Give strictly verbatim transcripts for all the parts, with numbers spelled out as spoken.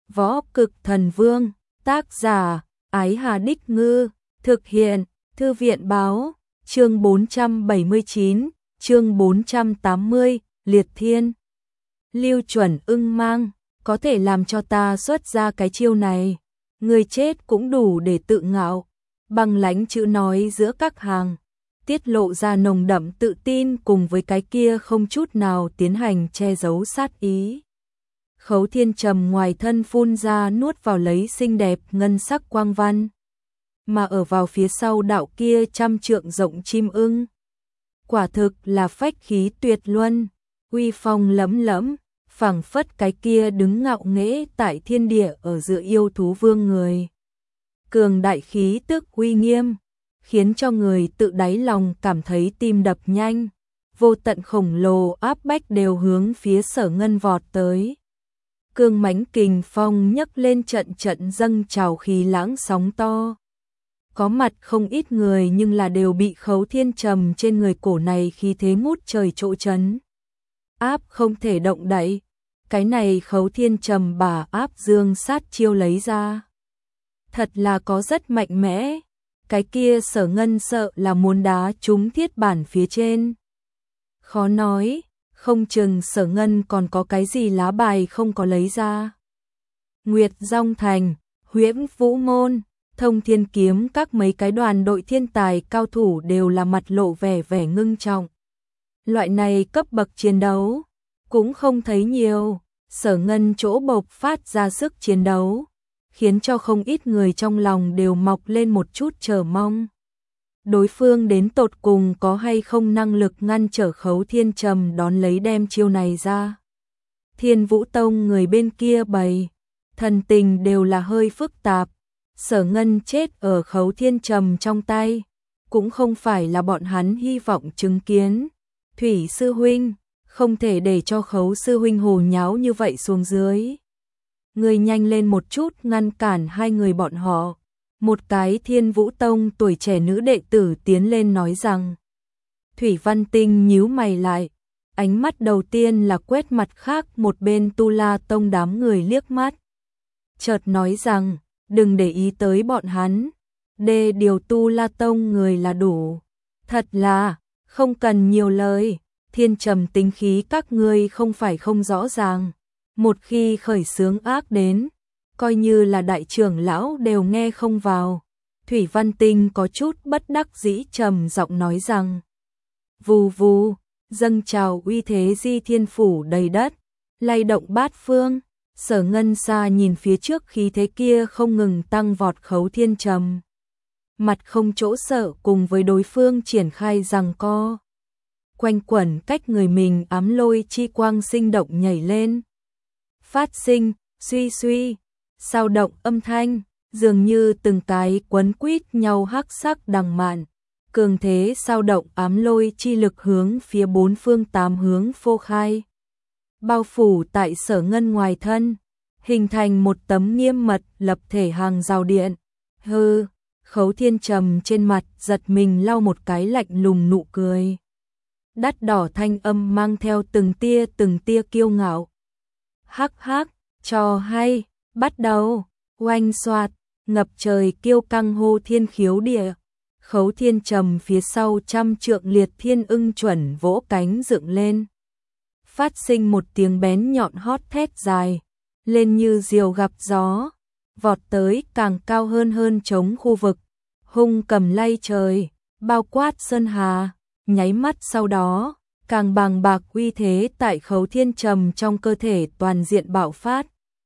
Võ Cực Thần Vương, tác giả, Ái Hà Đích Ngư, thực hiện, Thư viện báo, chương bốn trăm bảy mươi chín, chương bốn trăm tám mươi, Liệt Thiên. Lưu Chuẩn ưng mang, có thể làm cho ta xuất ra cái chiêu này, người chết cũng đủ để tự ngạo. Băng lãnh chữ nói giữa các hàng, tiết lộ ra nồng đậm tự tin cùng với cái kia không chút nào tiến hành che giấu sát ý. Khấu Thiên Trầm ngoài thân phun ra nuốt vào lấy xinh đẹp ngân sắc quang văn, mà ở vào phía sau đạo kia trăm trượng rộng chim ưng. Quả thực là phách khí tuyệt luân, uy phong lẫm lẫm, phảng phất cái kia đứng ngạo nghễ tại thiên địa ở giữa yêu thú vương người. Cường đại khí tức uy nghiêm, khiến cho người tự đáy lòng cảm thấy tim đập nhanh, vô tận khổng lồ áp bách đều hướng phía Sở Ngân vọt tới. Cương mãnh kình phong nhấc lên trận trận dâng trào khí lãng sóng to. Có mặt không ít người nhưng là đều bị Khấu Thiên Trầm trên người cổ này khí thế ngút trời chỗ chấn. Áp không thể động đậy, cái này Khấu Thiên Trầm bà áp dương sát chiêu lấy ra. Thật là có rất mạnh mẽ, cái kia Sở Ngân sợ là muốn đá trúng thiết bản phía trên. Khó nói, không chừng Sở Ngân còn có cái gì lá bài không có lấy ra. Nguyệt Dong Thành, Huyễn Vũ Môn, Thông Thiên Kiếm các mấy cái đoàn đội thiên tài cao thủ đều là mặt lộ vẻ vẻ ngưng trọng. Loại này cấp bậc chiến đấu cũng không thấy nhiều, Sở Ngân chỗ bộc phát ra sức chiến đấu, khiến cho không ít người trong lòng đều mọc lên một chút chờ mong. Đối phương đến tột cùng có hay không năng lực ngăn trở Khấu Thiên Trầm đón lấy đem chiêu này ra. Thiên Vũ Tông người bên kia bày, thần tình đều là hơi phức tạp. Sở Ngân chết ở Khấu Thiên Trầm trong tay, cũng không phải là bọn hắn hy vọng chứng kiến. Thủy sư huynh, không thể để cho Khấu sư huynh hồ nháo như vậy xuống dưới. Người nhanh lên một chút ngăn cản hai người bọn họ. Một cái Thiên Vũ Tông tuổi trẻ nữ đệ tử tiến lên nói rằng. Thủy Văn Tinh nhíu mày lại, ánh mắt đầu tiên là quét mặt khác một bên Tu La Tông đám người liếc mắt. Chợt nói rằng, đừng để ý tới bọn hắn, đê điều Tu La Tông người là đủ. Thật là, không cần nhiều lời, Thiên Trầm tính khí các ngươi không phải không rõ ràng. Một khi khởi xướng ác đến, coi như là đại trưởng lão đều nghe không vào. Thủy Văn Tinh có chút bất đắc dĩ trầm giọng nói rằng. Vù vù, dâng trào uy thế Di Thiên Phủ đầy đất, lay động bát phương. Sở Ngân xa nhìn phía trước khí thế kia không ngừng tăng vọt Khấu Thiên Trầm. Mặt không chỗ sợ cùng với đối phương triển khai giằng co. Quanh quẩn cách người mình ám lôi chi quang sinh động nhảy lên. Phát sinh, suy suy, sao động âm thanh, dường như từng cái quấn quýt nhau hắc sắc đằng mạn. Cường thế sao động ám lôi chi lực hướng phía bốn phương tám hướng phô khai. Bao phủ tại Sở Ngân ngoài thân, hình thành một tấm nghiêm mật lập thể hàng rào điện. Hừ, Khấu Thiên Trầm trên mặt giật mình lau một cái lạnh lùng nụ cười. Đắt đỏ thanh âm mang theo từng tia từng tia kiêu ngạo. Hắc hắc, trò hay, bắt đầu, oanh xoạt, ngập trời kiêu căng hô thiên khiếu địa. Khấu Thiên Trầm phía sau trăm trượng liệt thiên ưng chuẩn vỗ cánh dựng lên. Phát sinh một tiếng bén nhọn hót thét dài, lên như diều gặp gió, vọt tới càng cao hơn hơn chống khu vực, hung cầm lay trời, bao quát sơn hà, nháy mắt sau đó, càng bàng bạc uy thế tại Khấu Thiên Trầm trong cơ thể toàn diện bạo phát.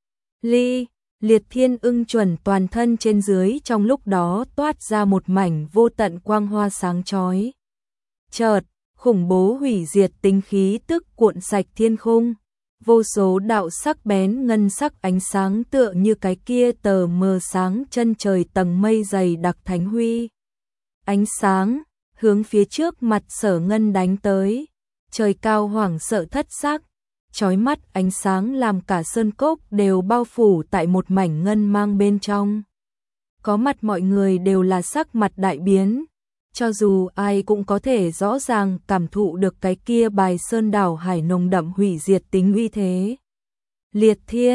Ly, liệt thiên ưng chuẩn toàn thân trên dưới trong lúc đó toát ra một mảnh vô tận quang hoa sáng chói. Chợt, khủng bố hủy diệt tính khí tức cuộn sạch thiên khung, vô số đạo sắc bén ngân sắc ánh sáng tựa như cái kia tờ mờ sáng chân trời tầng mây dày đặc thánh huy. Ánh sáng, hướng phía trước mặt Sở Ngân đánh tới, trời cao hoảng sợ thất sắc, chói mắt ánh sáng làm cả sơn cốc đều bao phủ tại một mảnh ngân mang bên trong. Có mặt mọi người đều là sắc mặt đại biến, cho dù ai cũng có thể rõ ràng cảm thụ được cái kia bài sơn đảo hải nồng đậm hủy diệt tính uy thế. Liệt thiên,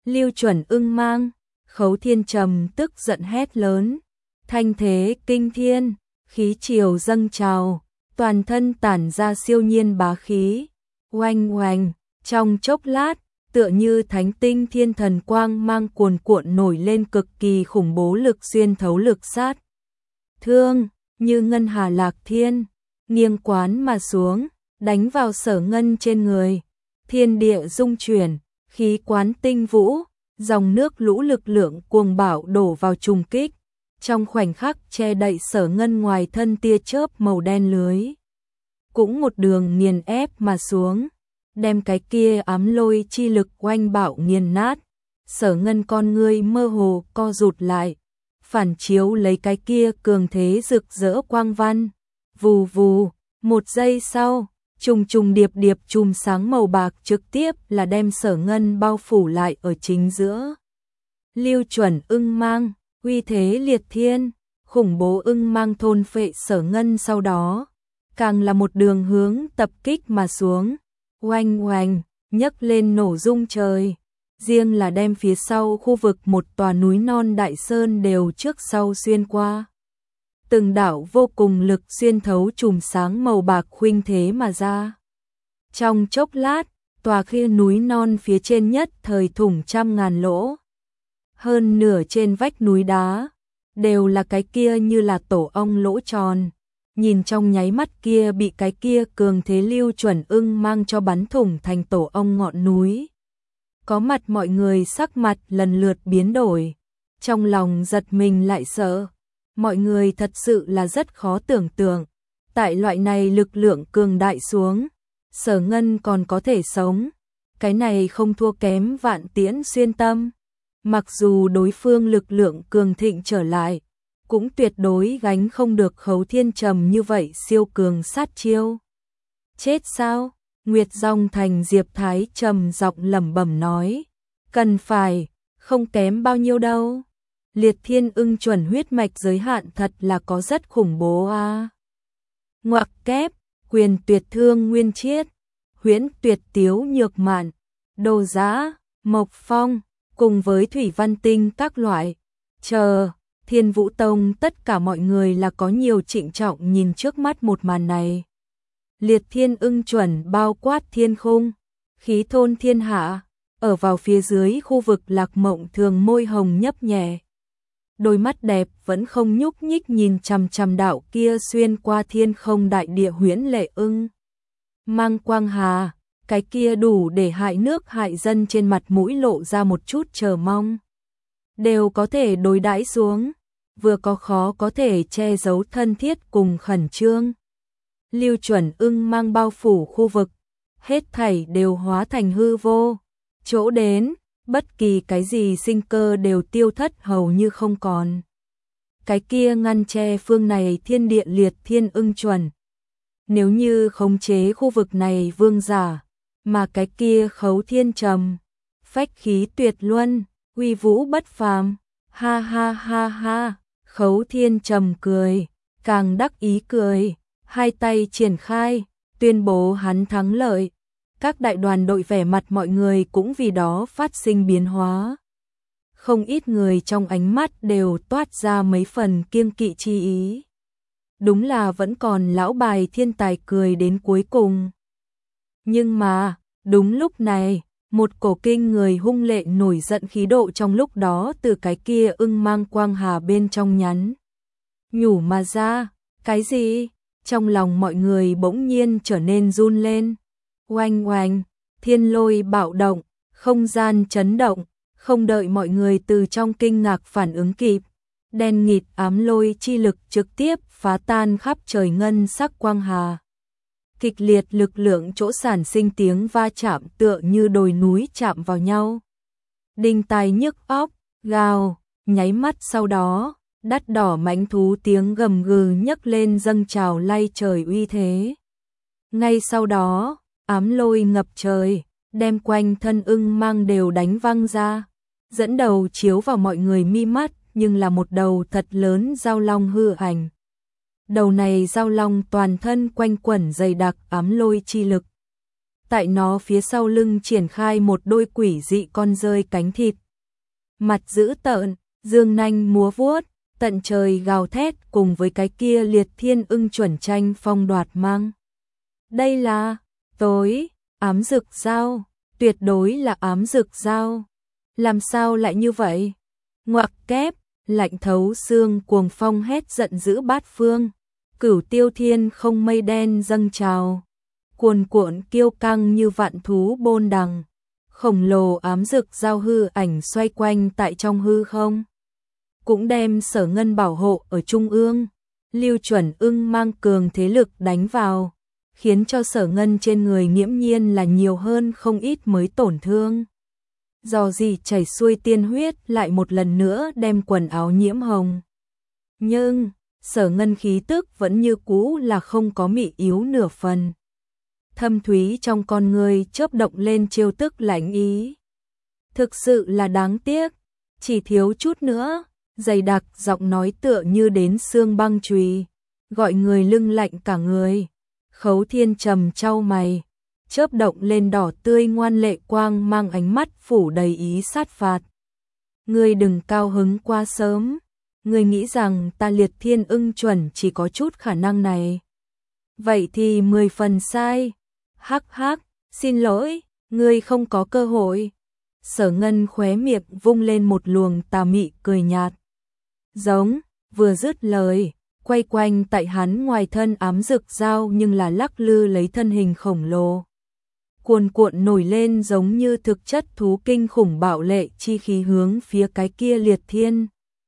Lưu Chuẩn ưng mang, Khấu Thiên Trầm tức giận hét lớn, thanh thế kinh thiên, khí triều dâng trào, toàn thân tản ra siêu nhiên bá khí, oanh oanh, trong chốc lát, tựa như thánh tinh thiên thần quang mang cuồn cuộn nổi lên cực kỳ khủng bố lực xuyên thấu lực sát. Thương, như ngân hà lạc thiên, nghiêng quán mà xuống, đánh vào Sở Ngân trên người, thiên địa rung chuyển, khí quán tinh vũ, dòng nước lũ lực lượng cuồng bạo đổ vào trùng kích, trong khoảnh khắc che đậy Sở Ngân ngoài thân tia chớp màu đen lưới. Cũng một đường nghiền ép mà xuống, đem cái kia ám lôi chi lực oanh bạo nghiền nát, Sở Ngân con ngươi mơ hồ co rụt lại, phản chiếu lấy cái kia cường thế rực rỡ quang văn, vù vù, một giây sau, trùng trùng điệp điệp chùm sáng màu bạc trực tiếp là đem Sở Ngân bao phủ lại ở chính giữa. Lưu Chuẩn ưng mang, uy thế liệt thiên, khủng bố ưng mang thôn phệ Sở Ngân, sau đó càng là một đường hướng tập kích mà xuống, oanh oanh, nhấc lên nổ rung trời, riêng là đem phía sau khu vực một tòa núi non đại sơn đều trước sau xuyên qua. Từng đạo vô cùng lực xuyên thấu chùm sáng màu bạc khuynh thế mà ra. Trong chốc lát, tòa kia núi non phía trên nhất thời thủng trăm ngàn lỗ. Hơn nửa trên vách núi đá, đều là cái kia như là tổ ong lỗ tròn. Nhìn trong nháy mắt kia bị cái kia cường thế Lưu Chuẩn ưng mang cho bắn thủng thành tổ ong ngọn núi. Có mặt mọi người sắc mặt lần lượt biến đổi, trong lòng giật mình lại sợ. Mọi người thật sự là rất khó tưởng tượng, tại loại này lực lượng cường đại xuống, Sở Ngân còn có thể sống, cái này không thua kém Vạn Tiễn Xuyên Tâm. Mặc dù đối phương lực lượng cường thịnh trở lại, cũng tuyệt đối gánh không được Khấu Thiên Trầm như vậy siêu cường sát chiêu. Chết sao? Nguyệt Dòng Thành Diệp Thái trầm giọng lẩm bẩm nói, cần phải, không kém bao nhiêu đâu. Liệt Thiên ưng chuẩn huyết mạch giới hạn thật là có rất khủng bố a. À. Ngoặc kép, quyền tuyệt thương nguyên chiết, huyễn tuyệt tiếu nhược mạn, đồ giã, mộc phong, cùng với thủy văn tinh các loại. Chờ, Thiên Vũ Tông tất cả mọi người là có nhiều trịnh trọng nhìn trước mắt một màn này. Liệt Thiên ưng chuẩn bao quát thiên khung, khí thôn thiên hạ, ở vào phía dưới khu vực Lạc Mộng Thường môi hồng nhấp nhẹ. Đôi mắt đẹp vẫn không nhúc nhích nhìn chằm chằm đạo kia xuyên qua thiên không đại địa huyễn lệ ưng. Mang quang hà, cái kia đủ để hại nước hại dân trên mặt mũi lộ ra một chút chờ mong. Đều có thể đối đãi xuống, vừa có khó có thể che giấu thân thiết cùng khẩn trương. Lưu Chuẩn ưng mang bao phủ khu vực, hết thảy đều hóa thành hư vô, chỗ đến, bất kỳ cái gì sinh cơ đều tiêu thất hầu như không còn. Cái kia ngăn che phương này thiên địa Liệt Thiên ưng chuẩn. Nếu như khống chế khu vực này vương giả, mà cái kia Khấu Thiên Trầm, phách khí tuyệt luân, uy vũ bất phàm, ha ha ha ha, Khấu Thiên Trầm cười, càng đắc ý cười, hai tay triển khai, tuyên bố hắn thắng lợi. Các đại đoàn đội vẻ mặt mọi người cũng vì đó phát sinh biến hóa. Không ít người trong ánh mắt đều toát ra mấy phần kiêng kỵ chi ý. Đúng là vẫn còn lão bài thiên tài cười đến cuối cùng. Nhưng mà, đúng lúc này, một cổ kinh người hung lệ nổi giận khí độ trong lúc đó từ cái kia ưng mang quang hà bên trong nhắn. Nhủ mà ra, cái gì? Trong lòng mọi người bỗng nhiên trở nên run lên. Oanh oanh, thiên lôi bạo động, không gian chấn động, không đợi mọi người từ trong kinh ngạc phản ứng kịp. Đen nghịt ám lôi chi lực trực tiếp phá tan khắp trời ngân sắc quang hà. Kịch liệt lực lượng chỗ sản sinh tiếng va chạm tựa như đồi núi chạm vào nhau. Đinh tai nhức óc, gào, nháy mắt sau đó, đắt đỏ mãnh thú tiếng gầm gừ nhấc lên dâng trào lay trời uy thế. Ngay sau đó, ám lôi ngập trời, đem quanh thân ưng mang đều đánh văng ra, dẫn đầu chiếu vào mọi người mi mắt, nhưng là một đầu thật lớn giao long hư ảnh. Đầu này giao long toàn thân quanh quẩn dày đặc ám lôi chi lực. tại nó phía sau lưng triển khai một đôi quỷ dị con rơi cánh thịt. Mặt dữ tợn, dương nanh múa vuốt, tận trời gào thét cùng với cái kia liệt thiên ưng chuẩn tranh phong đoạt mang. Đây là tối, ám dực dao, tuyệt đối là ám dực dao. Làm sao lại như vậy? Ngoặc kép, lạnh thấu xương cuồng phong hét giận dữ bát phương. Cửu tiêu thiên không mây đen dâng trào. Cuồn cuộn kiêu căng như vạn thú bôn đằng. Khổng lồ ám dực dao hư ảnh xoay quanh tại trong hư không. Cũng đem Sở Ngân bảo hộ ở trung ương. Lưu Chuẩn Ưng mang cường thế lực đánh vào, khiến cho Sở Ngân trên người nghiễm nhiên là nhiều hơn không ít mới tổn thương. Do gì chảy xuôi tiên huyết lại một lần nữa đem quần áo nhiễm hồng. Nhưng, Sở Ngân khí tức vẫn như cũ là không có mị yếu nửa phần. Thâm thúy trong con người chớp động lên chiêu tức lãnh ý. Thực sự là đáng tiếc, chỉ thiếu chút nữa, dày đặc giọng nói tựa như đến xương băng chùy, gọi người lưng lạnh cả người. Khấu Thiên trầm chau mày, chớp động lên đỏ tươi ngoan lệ quang mang ánh mắt phủ đầy ý sát phạt. Ngươi đừng cao hứng quá sớm, ngươi nghĩ rằng ta liệt thiên ưng chuẩn chỉ có chút khả năng này. Vậy thì mười phần sai. Hắc hắc, xin lỗi, ngươi không có cơ hội. Sở Ngân khóe miệng vung lên một luồng tà mị cười nhạt. Giống, vừa dứt lời, quay quanh tại hắn ngoài thân ám dực dao nhưng là lắc lư lấy thân hình khổng lồ. Cuồn cuộn nổi lên giống như thực chất thú kinh khủng bạo lệ chi khí hướng phía cái kia liệt thiên.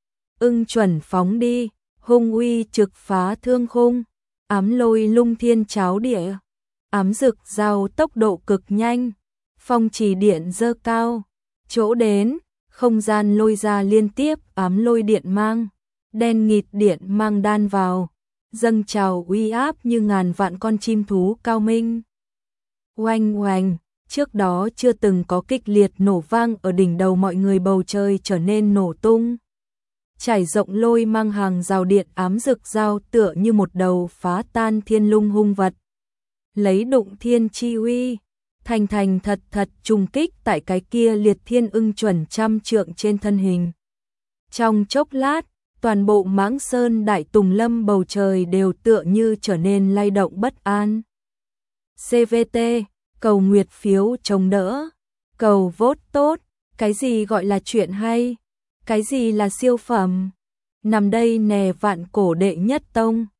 Ưng chuẩn phóng đi, hung uy trực phá thương khung, ám lôi lung thiên cháo địa. Ám dực dao tốc độ cực nhanh, phong trì điện dơ cao, chỗ đến, không gian lôi ra liên tiếp ám lôi điện mang, đen nghịt điện mang đan vào, dâng trào uy áp như ngàn vạn con chim thú cao minh. Oanh oanh, trước đó chưa từng có kịch liệt nổ vang ở đỉnh đầu mọi người, bầu trời trở nên nổ tung. Trải rộng lôi mang hàng rào điện ám dực dao tựa như một đầu phá tan thiên lung hung vật. Lấy đụng thiên chi uy, thành thành thật thật trùng kích tại cái kia liệt thiên ưng chuẩn trăm trượng trên thân hình. Trong chốc lát, toàn bộ Mãng Sơn Đại Tùng Lâm bầu trời đều tựa như trở nên lay động bất an. xê vê tê, cầu nguyệt phiếu chống đỡ, cầu vote tốt, cái gì gọi là chuyện hay, cái gì là siêu phẩm. Nằm đây nè vạn cổ đệ nhất tông.